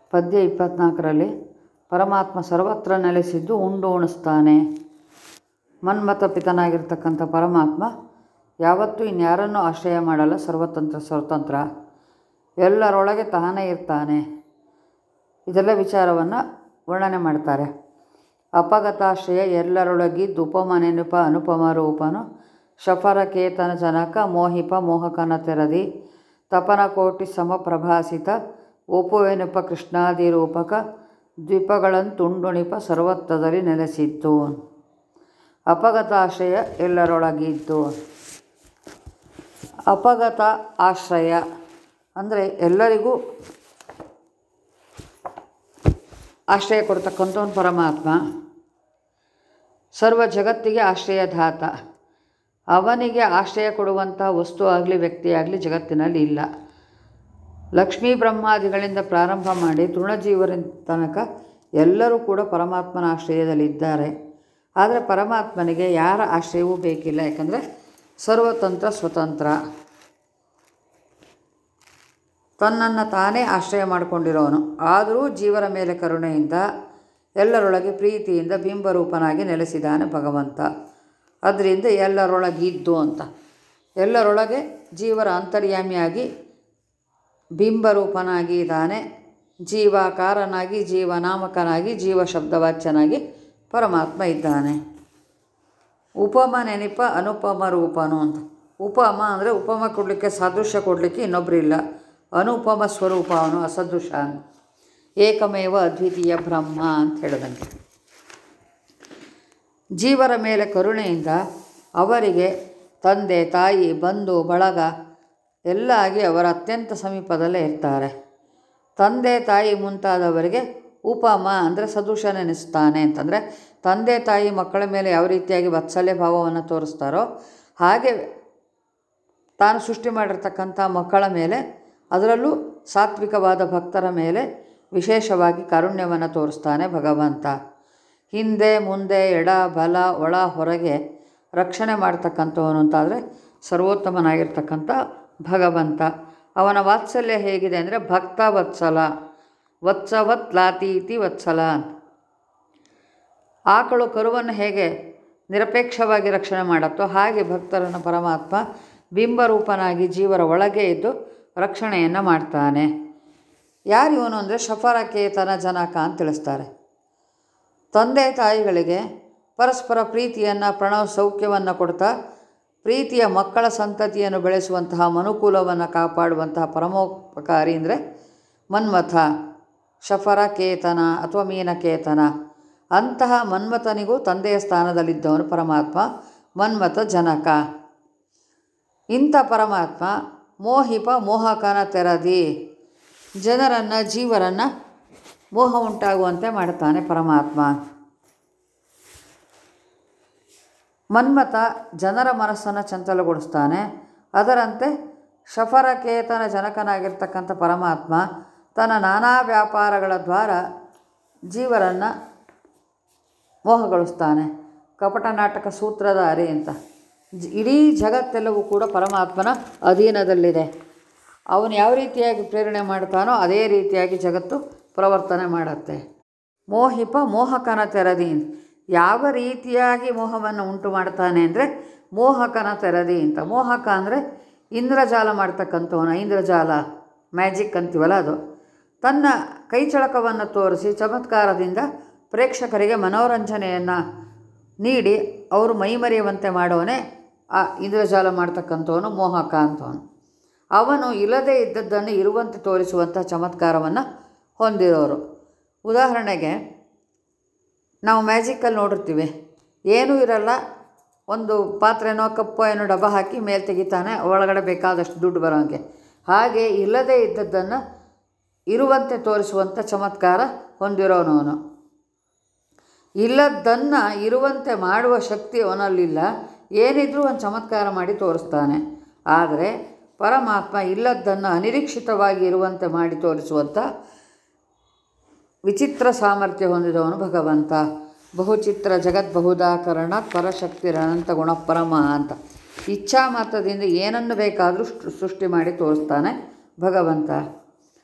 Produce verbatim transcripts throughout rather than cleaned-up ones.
ಪದ್ಯ ಇಪ್ಪತ್ತ್ನಾಲ್ಕರಲ್ಲಿ ಪರಮಾತ್ಮ ಸರ್ವತ್ರ ನೆಲೆಸಿದ್ದು ಉಂಡು ಉಣಿಸ್ತಾನೆ. ಮನ್ಮಥ ಪಿತನಾಗಿರ್ತಕ್ಕಂಥ ಪರಮಾತ್ಮ ಯಾವತ್ತೂ ಇನ್ಯಾರನ್ನೂ ಆಶ್ರಯ ಮಾಡಲ್ಲ. ಸರ್ವತಂತ್ರ ಸ್ವತಂತ್ರ, ಎಲ್ಲರೊಳಗೆ ತಾನೇ ಇರ್ತಾನೆ. ಇದೆಲ್ಲ ವಿಚಾರವನ್ನು ವರ್ಣನೆ ಮಾಡ್ತಾರೆ. ಅಪಗತಾಶ್ರಯ ಎಲ್ಲರೊಳಗಿದ್ದು ಉಪಮ ನೆನಪ ಅನುಪಮ ರೂಪನು ಶಫರಕೇತನ ಜನಕ ಮೋಹಿಪ ಮೋಹಕನ ತೆರದಿ ತಪನ ಕೋಟಿ ಸಮಪ್ರಭಾಸಿತ ಒಪುವೆನುಪ ಕೃಷ್ಣಾದಿ ರೂಪಕ ದ್ವೀಪಗಳಂತುಂಡುಣಿಪ ಸರ್ವತ್ರದಲ್ಲಿ ನೆಲೆಸಿದ್ದು. ಅಪಗತಾಶ್ರಯ ಎಲ್ಲರೊಳಗಿದ್ದು. ಅಪಗತ ಆಶ್ರಯ ಅಂದರೆ ಎಲ್ಲರಿಗೂ ಆಶ್ರಯ ಕೊಡ್ತಕ್ಕಂಥವನು ಪರಮಾತ್ಮ. ಸರ್ವ ಜಗತ್ತಿಗೆ ಆಶ್ರಯದಾತ. ಅವನಿಗೆ ಆಶ್ರಯ ಕೊಡುವಂಥ ವಸ್ತು ಆಗಲಿ ವ್ಯಕ್ತಿಯಾಗಲಿ ಜಗತ್ತಿನಲ್ಲಿ ಇಲ್ಲ. ಲಕ್ಷ್ಮೀ ಬ್ರಹ್ಮಾದಿಗಳಿಂದ ಪ್ರಾರಂಭ ಮಾಡಿ ತೃಣಜೀವರ ತನಕ ಎಲ್ಲರೂ ಕೂಡ ಪರಮಾತ್ಮನ ಆಶ್ರಯದಲ್ಲಿದ್ದಾರೆ. ಆದರೆ ಪರಮಾತ್ಮನಿಗೆ ಯಾರ ಆಶ್ರಯವೂ ಬೇಕಿಲ್ಲ. ಯಾಕಂದರೆ ಸರ್ವತಂತ್ರ ಸ್ವತಂತ್ರ, ತನ್ನನ್ನು ತಾನೇ ಆಶ್ರಯ ಮಾಡಿಕೊಂಡಿರೋನು. ಆದರೂ ಜೀವರ ಮೇಲೆ ಕರುಣೆಯಿಂದ ಎಲ್ಲರೊಳಗೆ ಪ್ರೀತಿಯಿಂದ ಬಿಂಬರೂಪನಾಗಿ ನೆಲೆಸಿದ್ದಾನೆ ಭಗವಂತ. ಅದರಿಂದ ಎಲ್ಲರೊಳಗಿದ್ದು ಅಂತ, ಎಲ್ಲರೊಳಗೆ ಜೀವರ ಅಂತರ್ಯಾಮಿಯಾಗಿ ಬಿಂಬರೂಪನಾಗಿ ಇದ್ದಾನೆ. ಜೀವಾಕಾರನಾಗಿ, ಜೀವನಾಮಕನಾಗಿ, ಜೀವ ಶಬ್ದವಾಚ್ಯನಾಗಿ ಪರಮಾತ್ಮ ಇದ್ದಾನೆ. ಉಪಮ ನೆನಪ ಅನುಪಮ ರೂಪನು ಅಂತ. ಉಪಮ ಅಂದರೆ ಉಪಮ ಕೊಡಲಿಕ್ಕೆ, ಸಾದೃಶ್ಯ ಕೊಡಲಿಕ್ಕೆ ಇನ್ನೊಬ್ಬರಿಲ್ಲ. ಅನುಪಮ ಸ್ವರೂಪ ಅವನು, ಅಸದೃಶ, ಏಕಮೇವ ಅದ್ವಿತೀಯ ಬ್ರಹ್ಮ ಅಂತ ಹೇಳಿದಂಗೆ. ಜೀವರ ಮೇಲೆ ಕರುಣೆಯಿಂದ ಅವರಿಗೆ ತಂದೆ ತಾಯಿ ಬಂಧು ಬಳಗ ಎಲ್ಲ ಆಗಿ ಅವರ ಅತ್ಯಂತ ಸಮೀಪದಲ್ಲೇ ಇರ್ತಾರೆ. ತಂದೆ ತಾಯಿ ಮುಂತಾದವರಿಗೆ ಉಪಮ ಅಂದರೆ ಸದೃಶ ನೆನೆಸ್ತಾನೆ ಅಂತಂದರೆ, ತಂದೆ ತಾಯಿ ಮಕ್ಕಳ ಮೇಲೆ ಯಾವ ರೀತಿಯಾಗಿ ವಾತ್ಸಲ್ಯ ಭಾವವನ್ನು ತೋರಿಸ್ತಾರೋ ಹಾಗೆ ತಾನು ಸೃಷ್ಟಿ ಮಾಡಿರ್ತಕ್ಕಂಥ ಮಕ್ಕಳ ಮೇಲೆ, ಅದರಲ್ಲೂ ಸಾತ್ವಿಕವಾದ ಭಕ್ತರ ಮೇಲೆ ವಿಶೇಷವಾಗಿ ಕಾರುಣ್ಯವನ್ನು ತೋರಿಸ್ತಾನೆ ಭಗವಂತ. ಹಿಂದೆ ಮುಂದೆ ಎಡ ಬಲ ಒಳ ಹೊರಗೆ ರಕ್ಷಣೆ ಮಾಡ್ತಕ್ಕಂಥವನು ಅಂತಾದರೆ ಸರ್ವೋತ್ತಮನಾಗಿರ್ತಕ್ಕಂಥ ಭಗವಂತ. ಅವನ ವಾತ್ಸಲ್ಯ ಹೇಗಿದೆ ಅಂದರೆ ಭಕ್ತ ವತ್ಸಲ, ವತ್ಸವತ್ ಲಾತೀತಿ ವತ್ಸಲ. ಆಕಳು ಕರುವನ್ನು ಹೇಗೆ ನಿರಪೇಕ್ಷವಾಗಿ ರಕ್ಷಣೆ ಮಾಡುತ್ತೋ ಹಾಗೆ ಭಕ್ತರನ್ನು ಪರಮಾತ್ಮ ಬಿಂಬರೂಪನಾಗಿ ಜೀವರ ಒಳಗೆ ಇದ್ದು ರಕ್ಷಣೆಯನ್ನು ಮಾಡ್ತಾನೆ. ಯಾರಿವನು ಅಂದರೆ ಶಫರಕೇತನ ಜನಕ ಅಂತ ತಿಳಿಸ್ತಾರೆ. ತಂದೆ ತಾಯಿಗಳಿಗೆ ಪರಸ್ಪರ ಪ್ರೀತಿಯನ್ನು, ಪ್ರಣವ ಸೌಖ್ಯವನ್ನು ಕೊಡ್ತಾ ಪ್ರೀತಿಯ ಮಕ್ಕಳ ಸಂತತಿಯನ್ನು ಬೆಳೆಸುವಂತಹ ಮನುಕೂಲವನ್ನು ಕಾಪಾಡುವಂತಹ ಪರಮೋಪಕಾರಿ ಅಂದರೆ ಮನ್ಮಥ, ಶಫರಕೇತನ ಅಥವಾ ಮೀನಕೇತನ. ಅಂತಹ ಮನ್ಮಥನಿಗೂ ತಂದೆಯ ಸ್ಥಾನದಲ್ಲಿದ್ದವನು ಪರಮಾತ್ಮ ಮನ್ಮಥ ಜನಕ. ಇಂಥ ಪರಮಾತ್ಮ ಮೋಹಿಪ ಮೋಹಕನ ತೆರದಿ, ಜನರನ್ನು ಜೀವರನ್ನು ಮೋಹ ಉಂಟಾಗುವಂತೆ ಮಾಡ್ತಾನೆ ಪರಮಾತ್ಮ. ಮನ್ಮಥ ಜನರ ಮನಸ್ಸನ್ನು ಚಂಚಲಗೊಳಿಸ್ತಾನೆ. ಅದರಂತೆ ಶಫರಕೇತನ ಜನಕನಾಗಿರ್ತಕ್ಕಂಥ ಪರಮಾತ್ಮ ತನ್ನ ನಾನಾ ವ್ಯಾಪಾರಗಳ ದ್ವಾರ ಜೀವರನ್ನು ಮೋಹಗೊಳಿಸ್ತಾನೆ. ಕಪಟ ನಾಟಕ ಸೂತ್ರಧಾರಿ ಅಂತ. ಇಡೀ ಜಗತ್ತೆಲ್ಲವೂ ಕೂಡ ಪರಮಾತ್ಮನ ಅಧೀನದಲ್ಲಿದೆ. ಅವನು ಯಾವ ರೀತಿಯಾಗಿ ಪ್ರೇರಣೆ ಮಾಡ್ತಾನೋ ಅದೇ ರೀತಿಯಾಗಿ ಜಗತ್ತು ಪ್ರವರ್ತನೆ ಮಾಡುತ್ತೆ. ಮೋಹಿಪ ಮೋಹಕನ ತೆರದಿ, ಯಾವ ರೀತಿಯಾಗಿ ಮೋಹವನ್ನು ಉಂಟು ಮಾಡ್ತಾನೆ ಅಂದರೆ ಮೋಹಕನ ತೆರದಿ ಅಂತ. ಮೋಹಕ ಅಂದರೆ ಇಂದ್ರಜಾಲ ಮಾಡ್ತಕ್ಕಂಥವನು, ಇಂದ್ರಜಾಲ ಮ್ಯಾಜಿಕ್ ಅಂತೀವಲ್ಲ ಅದು. ತನ್ನ ಕೈಚಳಕವನ್ನು ತೋರಿಸಿ ಚಮತ್ಕಾರದಿಂದ ಪ್ರೇಕ್ಷಕರಿಗೆ ಮನೋರಂಜನೆಯನ್ನು ನೀಡಿ ಅವರು ಮೈಮರೆಯುವಂತೆ ಮಾಡೋನೇ ಆ ಇಂದ್ರಜಾಲ ಮಾಡ್ತಕ್ಕಂಥವನು ಮೋಹಕ ಅಂತವನು. ಅವನು ಇಲ್ಲದೇ ಇದ್ದದ್ದನ್ನು ಇರುವಂತೆ ತೋರಿಸುವಂಥ ಚಮತ್ಕಾರವನ್ನು ಹೊಂದಿರೋರು. ಉದಾಹರಣೆಗೆ ನಾವು ಮ್ಯಾಜಿಕಲ್ಲಿ ನೋಡಿರ್ತೀವಿ, ಏನೂ ಇರಲ್ಲ, ಒಂದು ಪಾತ್ರೆನೋ ಕಪ್ಪೋ ಏನೋ ಡಬ್ಬ ಹಾಕಿ ಮೇಲೆ ತೆಗಿತಾನೆ, ಒಳಗಡೆ ಬೇಕಾದಷ್ಟು ದುಡ್ಡು ಬರೋಂಗೆ. ಹಾಗೆ ಇಲ್ಲದೇ ಇದ್ದದ್ದನ್ನು ಇರುವಂತೆ ತೋರಿಸುವಂಥ ಚಮತ್ಕಾರ ಹೊಂದಿರೋನು ಅವನು. ಇಲ್ಲದ್ದನ್ನು ಇರುವಂತೆ ಮಾಡುವ ಶಕ್ತಿ ಅವನಲ್ಲಿಲ್ಲ. ಏನಿದ್ರೂ ಒಂದು ಚಮತ್ಕಾರ ಮಾಡಿ ತೋರಿಸ್ತಾನೆ. ಆದರೆ ಪರಮಾತ್ಮ ಇಲ್ಲದ್ದನ್ನು ಅನಿರೀಕ್ಷಿತವಾಗಿ ಇರುವಂತೆ ಮಾಡಿ ತೋರಿಸುವಂಥ ವಿಚಿತ್ರ ಸಾಮರ್ಥ್ಯ ಹೊಂದಿದವನು ಭಗವಂತ. ಬಹುಚಿತ್ರ ಜಗದ್ಬಹುದಾಕರಣ ಪರಶಕ್ತಿರನಂತ ಗುಣಪರಮ ಅಂತ. ಇಚ್ಛಾ ಮಾತ್ರದಿಂದ ಏನನ್ನು ಬೇಕಾದರೂ ಸೃಷ್ಟಿ ಮಾಡಿ ತೋರಿಸ್ತಾನೆ ಭಗವಂತ.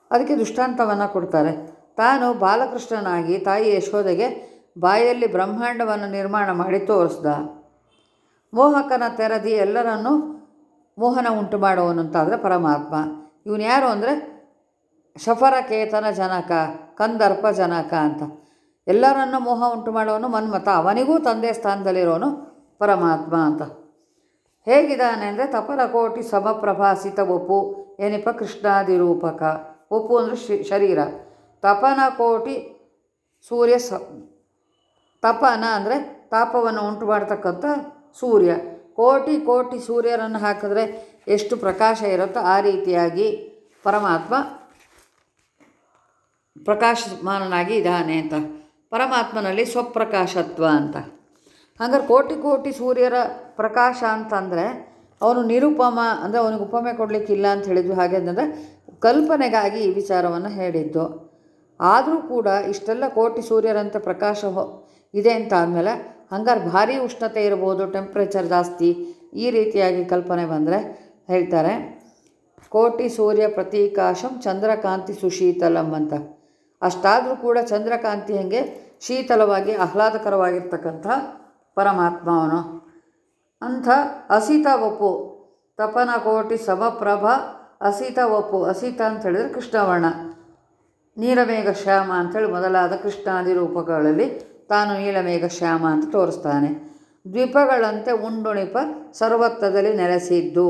ಅದಕ್ಕೆ ದೃಷ್ಟಾಂತವನ್ನು ಕೊಡ್ತಾರೆ. ತಾನು ಬಾಲಕೃಷ್ಣನಾಗಿ ತಾಯಿ ಯಶೋದೆಗೆ ಬಾಯಲ್ಲಿ ಬ್ರಹ್ಮಾಂಡವನ್ನು ನಿರ್ಮಾಣ ಮಾಡಿ ತೋರಿಸ್ದ. ಮೋಹಕನ ತೆರದಿ ಎಲ್ಲರನ್ನೂ ಮೋಹನ ಉಂಟು ಮಾಡುವನು ಅಂತಾದರೆ ಪರಮಾತ್ಮ. ಇವನು ಯಾರು ಅಂದರೆ ಶಫರಕೇತನ ಜನಕ, ಕಂದರ್ಪ ಜನಕ ಅಂತ. ಎಲ್ಲರನ್ನೂ ಮೋಹ ಉಂಟು ಮಾಡುವನು ಮನ್ಮಥ, ಅವನಿಗೂ ತಂದೆ ಸ್ಥಾನದಲ್ಲಿರೋನು ಪರಮಾತ್ಮ ಅಂತ. ಹೇಗಿದ್ದಾನೆ ಅಂದರೆ ತಪನ ಕೋಟಿ ಸಮಪ್ರಭಾಸಿತ ಒಪ್ಪು ಏನಿಪ ಕೃಷ್ಣಾದಿರೂಪಕ. ಒಪ್ಪು ಅಂದರೆ ಶರೀರ. ತಪನ ಕೋಟಿ ಸೂರ್ಯ ಸ ತಪನ ಅಂದರೆ ತಾಪವನ್ನು ಉಂಟು ಮಾಡ್ತಕ್ಕಂಥ ಸೂರ್ಯ. ಕೋಟಿ ಕೋಟಿ ಸೂರ್ಯರನ್ನು ಹಾಕಿದ್ರೆ ಎಷ್ಟು ಪ್ರಕಾಶ ಇರುತ್ತೋ ಆ ರೀತಿಯಾಗಿ ಪರಮಾತ್ಮ ಪ್ರಕಾಶಮಾನನಾಗಿ ಇದ್ದಾನೆ ಅಂತ. ಪರಮಾತ್ಮನಲ್ಲಿ ಸ್ವಪ್ರಕಾಶತ್ವ ಅಂತ. ಹಾಗಾದ್ರೆ ಕೋಟಿ ಕೋಟಿ ಸೂರ್ಯರ ಪ್ರಕಾಶ ಅಂತಂದರೆ ಅವನು ನಿರುಪಮ ಅಂದರೆ ಅವನಿಗೆ ಉಪಮೆ ಕೊಡಲಿಕ್ಕಿಲ್ಲ ಅಂತ ಹೇಳಿದ್ವಿ. ಹಾಗೆ ಅಂದರೆ ಕಲ್ಪನೆಗಾಗಿ ಈ ವಿಚಾರವನ್ನು ಹೇಳಿದ್ದು. ಆದರೂ ಕೂಡ ಇಷ್ಟೆಲ್ಲ ಕೋಟಿ ಸೂರ್ಯರಂತೆ ಪ್ರಕಾಶ ಇದೆ ಅಂತ ಆದಮೇಲೆ ಹಂಗಾರೆ ಭಾರಿ ಉಷ್ಣತೆ ಇರ್ಬೋದು, ಟೆಂಪ್ರೇಚರ್ ಜಾಸ್ತಿ, ಈ ರೀತಿಯಾಗಿ ಕಲ್ಪನೆ ಬಂದರೆ ಹೇಳ್ತಾರೆ ಕೋಟಿ ಸೂರ್ಯ ಪ್ರತೀಕಾಶಂ ಚಂದ್ರಕಾಂತಿ ಸುಶೀತಲಂ ಅಂತ. ಅಷ್ಟಾದರೂ ಕೂಡ ಚಂದ್ರಕಾಂತಿ ಹಾಗೆ ಶೀತಲವಾಗಿ ಆಹ್ಲಾದಕರವಾಗಿರ್ತಕ್ಕಂಥ ಪರಮಾತ್ಮ ಅವನು. ಅಂಥ ಅಸಿತ ವಪು ತಪನ ಕೋಟಿ ಸಮಪ್ರಭ ಅಸಿತ ವಪು. ಅಸಿತ ಅಂತ ಹೇಳಿದರೆ ಕೃಷ್ಣವರ್ಣ, ನೀಲಮೇಘ ಶ್ಯಾಮ ಅಂಥೇಳಿ ಮೊದಲಾದ ಕೃಷ್ಣಾದಿ ರೂಪಗಳಲ್ಲಿ ತಾನು ನೀಲಮೇಘ ಶ್ಯಾಮ ಅಂತ ತೋರಿಸ್ತಾನೆ. ದ್ವೀಪಗಳಂತೆ ಉಂಡುಣಿಪ ಸರ್ವತ್ವದಲ್ಲಿ ನೆಲೆಸಿದ್ದು.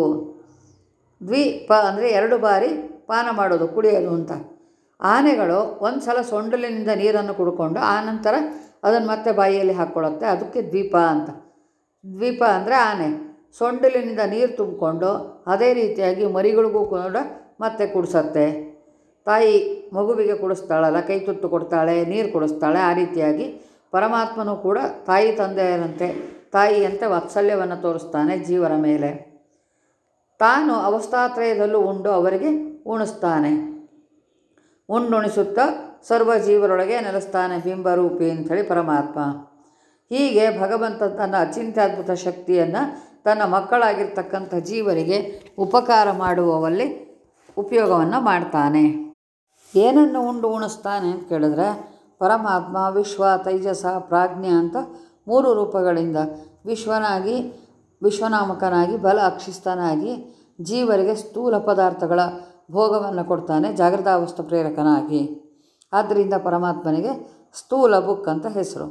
ದ್ವೀಪ ಅಂದರೆ ಎರಡು ಬಾರಿ ಪಾನ ಮಾಡೋದು, ಕುಡಿಯೋದು ಅಂತ. ಆನೆಗಳು ಒಂದು ಸಲ ಸೊಂಡಲಿನಿಂದ ನೀರನ್ನು ಕುಡ್ಕೊಂಡು ಆನಂತರ ಅದನ್ನು ಮತ್ತೆ ಬಾಯಿಯಲ್ಲಿ ಹಾಕ್ಕೊಳ್ಳುತ್ತೆ, ಅದಕ್ಕೆ ದ್ವೀಪ ಅಂತ. ದ್ವೀಪ ಅಂದರೆ ಆನೆ ಸೊಂಡಲಿನಿಂದ ನೀರು ತುಂಬಿಕೊಂಡು ಅದೇ ರೀತಿಯಾಗಿ ಮರಿಗಳಿಗೂ ಕೂಡ ಮತ್ತೆ ಕುಡಿಸತ್ತೆ. ತಾಯಿ ಮಗುವಿಗೆ ಕುಡಿಸ್ತಾಳಲ್ಲ, ಕೈ ತುತ್ತು ಕೊಡ್ತಾಳೆ, ನೀರು ಕುಡಿಸ್ತಾಳೆ. ಆ ರೀತಿಯಾಗಿ ಪರಮಾತ್ಮನೂ ಕೂಡ ತಾಯಿ ತಂದೆಯರಂತೆ ತಾಯಿಯಂತೆ ವಾತ್ಸಲ್ಯವನ್ನು ತೋರಿಸ್ತಾನೆ ಜೀವರ ಮೇಲೆ. ತಾನು ಅವಸ್ಥಾತ್ರಯದಲ್ಲೂ ಉಂಡು ಅವರಿಗೆ ಉಣಿಸ್ತಾನೆ. ಉಂಡುಣಿಸುತ್ತಾ ಸರ್ವ ಜೀವರೊಳಗೆ ನೆಲೆಸ್ತಾನೆ ಬಿಂಬರೂಪಿ ಅಂಥೇಳಿ ಪರಮಾತ್ಮ. ಹೀಗೆ ಭಗವಂತ ತನ್ನ ಅಚಿಂತ್ಯದ್ಭುತ ಶಕ್ತಿಯನ್ನು ತನ್ನ ಮಕ್ಕಳಾಗಿರ್ತಕ್ಕಂಥ ಜೀವರಿಗೆ ಉಪಕಾರ ಮಾಡುವವಲ್ಲಿ ಉಪಯೋಗವನ್ನು ಮಾಡ್ತಾನೆ. ಏನನ್ನು ಉಂಡು ಉಣಿಸ್ತಾನೆ ಅಂತ ಕೇಳಿದ್ರೆ ಪರಮಾತ್ಮ ವಿಶ್ವ, ತೈಜಸ, ಪ್ರಾಜ್ಞೆ ಅಂತ ಮೂರು ರೂಪಗಳಿಂದ ವಿಶ್ವನಾಗಿ, ವಿಶ್ವನಾಮಕನಾಗಿ, ಬಲ ಅಕ್ಷಿಸ್ತನಾಗಿ ಜೀವರಿಗೆ ಸ್ಥೂಲ ಪದಾರ್ಥಗಳ ಭೋಗವನ್ನು ಕೊಡ್ತಾನೆ ಜಾಗೃತಾವಸ್ಥೆ ಪ್ರೇರಕನಾಗಿ. ಆದ್ದರಿಂದ ಪರಮಾತ್ಮನಿಗೆ ಸ್ಥೂಲ ಬುಕ್ ಅಂತ ಹೆಸರು.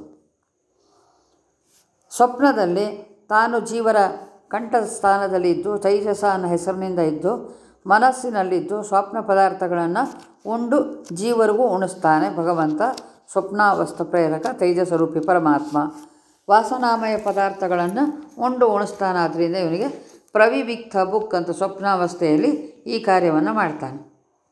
ಸ್ವಪ್ನದಲ್ಲಿ ತಾನು ಜೀವರ ಕಂಠದ ಸ್ಥಾನದಲ್ಲಿದ್ದು ತೈಜಸ ಅನ್ನೋ ಹೆಸರಿನಿಂದ ಇದ್ದು ಮನಸ್ಸಿನಲ್ಲಿದ್ದು ಸ್ವಪ್ನ ಪದಾರ್ಥಗಳನ್ನು ಉಂಡು ಜೀವರಿಗೂ ಉಣಿಸ್ತಾನೆ ಭಗವಂತ. ಸ್ವಪ್ನಾವಸ್ಥ ಪ್ರೇರಕ ತೈಜಸ್ವರೂಪಿ ಪರಮಾತ್ಮ ವಾಸನಾಮಯ ಪದಾರ್ಥಗಳನ್ನು ಉಂಡು ಉಣಿಸ್ತಾನಾದ್ರಿಂದ ಇವನಿಗೆ ಪ್ರವಿವಿಕ್ತ ಬುಕ್ ಅಂತ ಸ್ವಪ್ನಾವಸ್ಥೆಯಲ್ಲಿ ಈ ಕಾರ್ಯವನ್ನು ಮಾಡ್ತಾನೆ.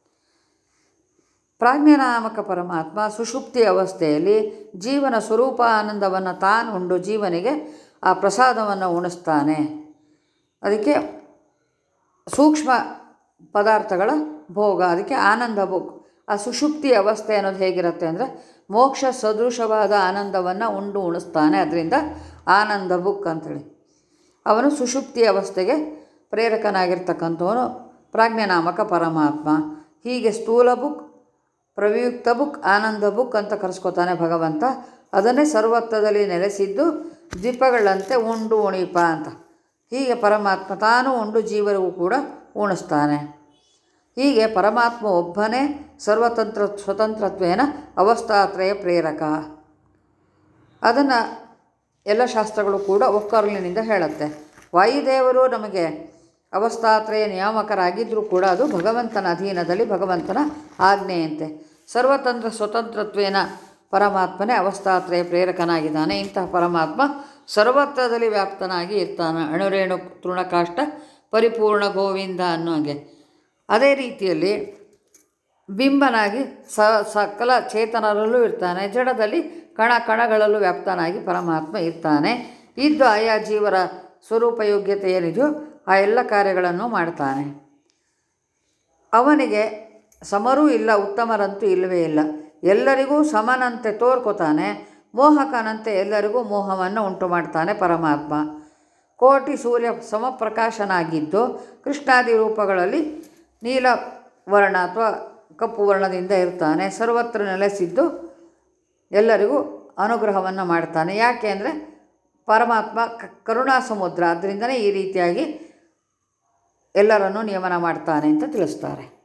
ಪ್ರಾಜ್ಞನಾಮಕ ಪರಮಾತ್ಮ ಸುಷುಪ್ತಿ ಅವಸ್ಥೆಯಲ್ಲಿ ಜೀವನ ಸ್ವರೂಪ ಆನಂದವನ್ನು ತಾನು ಉಂಡು ಜೀವನಿಗೆ ಆ ಪ್ರಸಾದವನ್ನು ಉಣಿಸ್ತಾನೆ. ಅದಕ್ಕೆ ಸೂಕ್ಷ್ಮ ಪದಾರ್ಥಗಳ ಭೋಗ, ಅದಕ್ಕೆ ಆನಂದ ಬುಕ್. ಆ ಸುಷುಪ್ತಿ ಅವಸ್ಥೆ ಅನ್ನೋದು ಹೇಗಿರುತ್ತೆ ಅಂದರೆ ಮೋಕ್ಷ ಸದೃಶವಾದ ಆನಂದವನ್ನು ಉಂಡು ಉಣಿಸ್ತಾನೆ. ಅದರಿಂದ ಆನಂದ ಬುಕ್ ಅಂಥೇಳಿ ಅವನು ಸುಷುಪ್ತಿ ಅವಸ್ಥೆಗೆ ಪ್ರೇರಕನಾಗಿರ್ತಕ್ಕಂಥವನು ಪ್ರಾಜ್ಞನಾಮಕ ಪರಮಾತ್ಮ. ಹೀಗೆ ಸ್ಥೂಲ ಬುಕ್, ಪ್ರವಿಯುಕ್ತ ಬುಕ್, ಆನಂದ ಬುಕ್ ಅಂತ ಕರೆಸ್ಕೊತಾನೆ ಭಗವಂತ. ಅದನ್ನೇ ಸರ್ವತ್ವದಲ್ಲಿ ನೆಲೆಸಿದ್ದು ದ್ವೀಪಗಳಂತೆ ಉಂಡು ಉಣಿಪ ಅಂತ. ಹೀಗೆ ಪರಮಾತ್ಮ ತಾನು ಉಂಡು ಜೀವರಿಗೂ ಕೂಡ ಉಣಿಸ್ತಾನೆ. ಹೀಗೆ ಪರಮಾತ್ಮ ಒಬ್ಬನೇ ಸರ್ವತಂತ್ರ ಸ್ವತಂತ್ರತ್ವೇನ ಅವಸ್ಥಾತ್ರಯ ಪ್ರೇರಕ. ಅದನ್ನು ಎಲ್ಲ ಶಾಸ್ತ್ರಗಳು ಕೂಡ ಒಕ್ಕರ್ಲಿನಿಂದ ಹೇಳುತ್ತೆ. ವಾಯುದೇವರು ನಮಗೆ ಅವಸ್ಥಾತ್ರಯ ನಿಯಾಮಕರಾಗಿದ್ದರೂ ಕೂಡ ಅದು ಭಗವಂತನ ಅಧೀನದಲ್ಲಿ ಭಗವಂತನ ಆಜ್ಞೆಯಂತೆ. ಸರ್ವತಂತ್ರ ಸ್ವತಂತ್ರತ್ವೇನ ಪರಮಾತ್ಮನೇ ಅವಸ್ಥಾತ್ರಯ ಪ್ರೇರಕನಾಗಿದ್ದಾನೆ. ಇಂತಹ ಪರಮಾತ್ಮ ಸರ್ವತ್ರದಲ್ಲಿ ವ್ಯಾಪ್ತನಾಗಿ ಇರ್ತಾನೆ. ಅಣುರೇಣು ತೃಣಕಾಷ್ಟ ಪರಿಪೂರ್ಣ ಗೋವಿಂದ ಅನ್ನೋ ಹಾಗೆ. ಅದೇ ರೀತಿಯಲ್ಲಿ ಬಿಂಬನಾಗಿ ಸ ಸಕಲ ಚೇತನರಲ್ಲೂ ಇರ್ತಾನೆ. ಜಡದಲ್ಲಿ ಕಣ ಕಣಗಳಲ್ಲೂ ವ್ಯಾಪ್ತನಾಗಿ ಪರಮಾತ್ಮ ಇರ್ತಾನೆ. ಇದ್ದು ಆಯಾ ಜೀವರ ಸ್ವರೂಪ ಯೋಗ್ಯತೆ ಏನಿದೆಯೋ ಆ ಎಲ್ಲ ಕಾರ್ಯಗಳನ್ನು ಮಾಡ್ತಾನೆ. ಅವನಿಗೆ ಸಮರೂ ಇಲ್ಲ, ಉತ್ತಮರಂತೂ ಇಲ್ಲವೇ ಇಲ್ಲ. ಎಲ್ಲರಿಗೂ ಸಮನಂತೆ ತೋರ್ಕೋತಾನೆ. ಮೋಹಕನಂತೆ ಎಲ್ಲರಿಗೂ ಮೋಹವನ್ನು ಉಂಟು ಮಾಡ್ತಾನೆ ಪರಮಾತ್ಮ. ಕೋಟಿ ಸೂರ್ಯ ಸಮಪ್ರಕಾಶನಾಗಿದ್ದು ಕೃಷ್ಣಾದಿ ರೂಪಗಳಲ್ಲಿ ನೀಲವರ್ಣ ಅಥವಾ ಕಪ್ಪು ವರ್ಣದಿಂದ ಇರ್ತಾನೆ, ಸರ್ವತ್ರ ನೆಲೆಸಿದ್ದು ಎಲ್ಲರಿಗೂ ಅನುಗ್ರಹವನ್ನು ಮಾಡ್ತಾನೆ. ಯಾಕೆ ಅಂದರೆ ಪರಮಾತ್ಮ ಕ ಕರುಣಾ ಸಮುದ್ರ, ಅದರಿಂದನೇ ಈ ರೀತಿಯಾಗಿ ಎಲ್ಲರನ್ನೂ ನಿಯಮನ ಮಾಡ್ತಾನೆ ಅಂತ ತಿಳಿಸ್ತಾರೆ.